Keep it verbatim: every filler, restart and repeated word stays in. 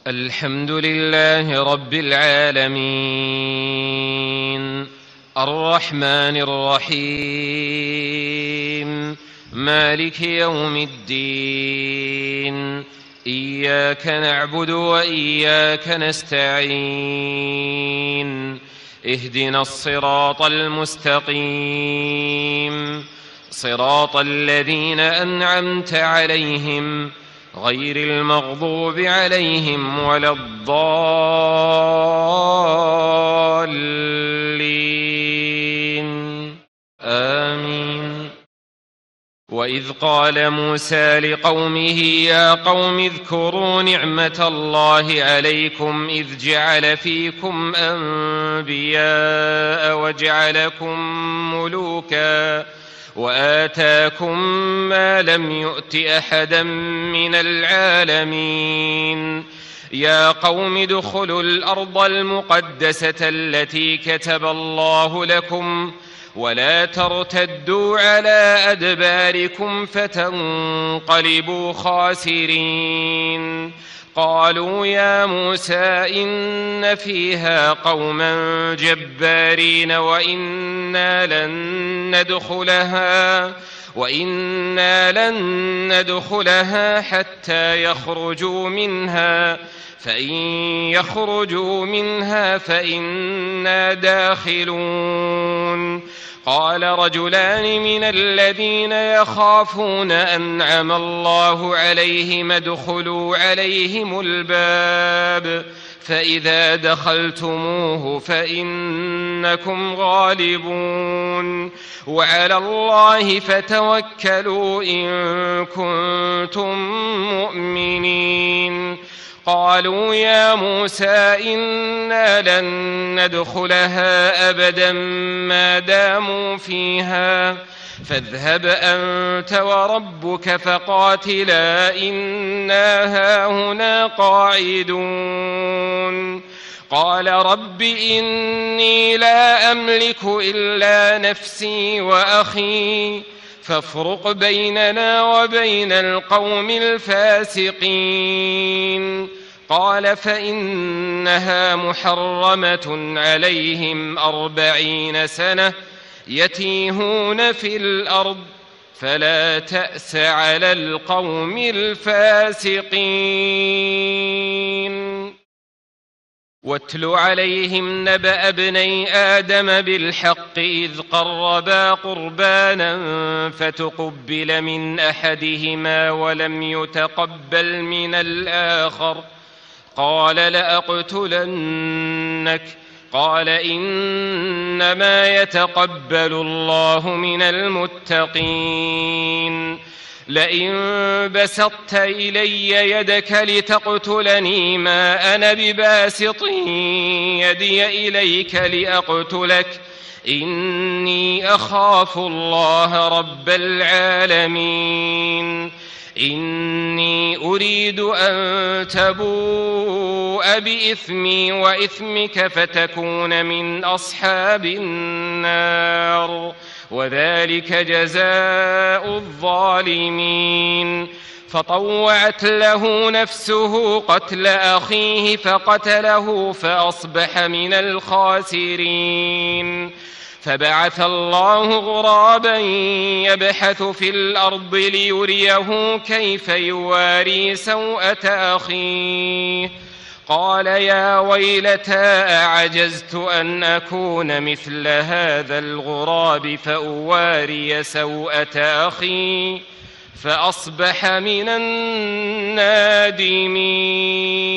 الحمد لله رب العالمين، الرحمن الرحيم، مالك يوم الدين، إياك نعبد وإياك نستعين، اهدنا الصراط المستقيم، صراط الذين أنعمت عليهم غير المغضوب عليهم ولا الضالين، آمين. وإذ قال موسى لقومه يا قوم اذكروا نعمة الله عليكم إذ جعل فيكم أنبياء وجعلكم ملوكا وآتاكم ما لم يؤت أحدا من العالمين. يا قوم ادخلوا الأرض المقدسة التي كتب الله لكم ولا ترتدوا على أدباركم فتنقلبوا خاسرين. قالوا يا موسى إن فيها قوما جبارين وإنا لن ندخلها وإنا لن ندخلها حتى يخرجوا منها فإن يخرجوا منها فإنا داخلون. قال رجلان من الذين يخافون أنعم الله عليهم ادخلوا عليهم الباب فإذا دخلتموه فإنكم غالبون وعلى الله فتوكلوا إن كنتم مؤمنين. قالوا يا موسى إنا لن ندخلها أبدا ما داموا فيها فاذهب أنت وربك فقاتلا إنا هاهنا قاعدون. قال رب إني لا أملك إلا نفسي وأخي فافرق بيننا وبين القوم الفاسقين. قال فإنها محرمة عليهم أربعين سنة يتيهون في الأرض فلا تأس على القوم الفاسقين. واتل عليهم نبأ ابني آدم بالحق إذ قربا قربانا فتقبل من أحدهما ولم يتقبل من الآخر قال لأقتلنك. قال إنما يتقبل الله من المتقين. لئن بسطت إلي يدك لتقتلني ما أنا بباسط يدي إليك لأقتلك إني أخاف الله رب العالمين. إني أريد أن تبوء بإثمي وإثمك فتكون من أصحاب النار وذلك جزاء الظالمين. فطوعت له نفسه قتل أخيه فقتله فأصبح من الخاسرين. فبعث الله غرابا يبحث في الأرض ليريه كيف يواري سوءة أخيه. قال يا ويلتى أعجزت أن أكون مثل هذا الغراب فأواري سوءة أخي فأصبح من النادمين.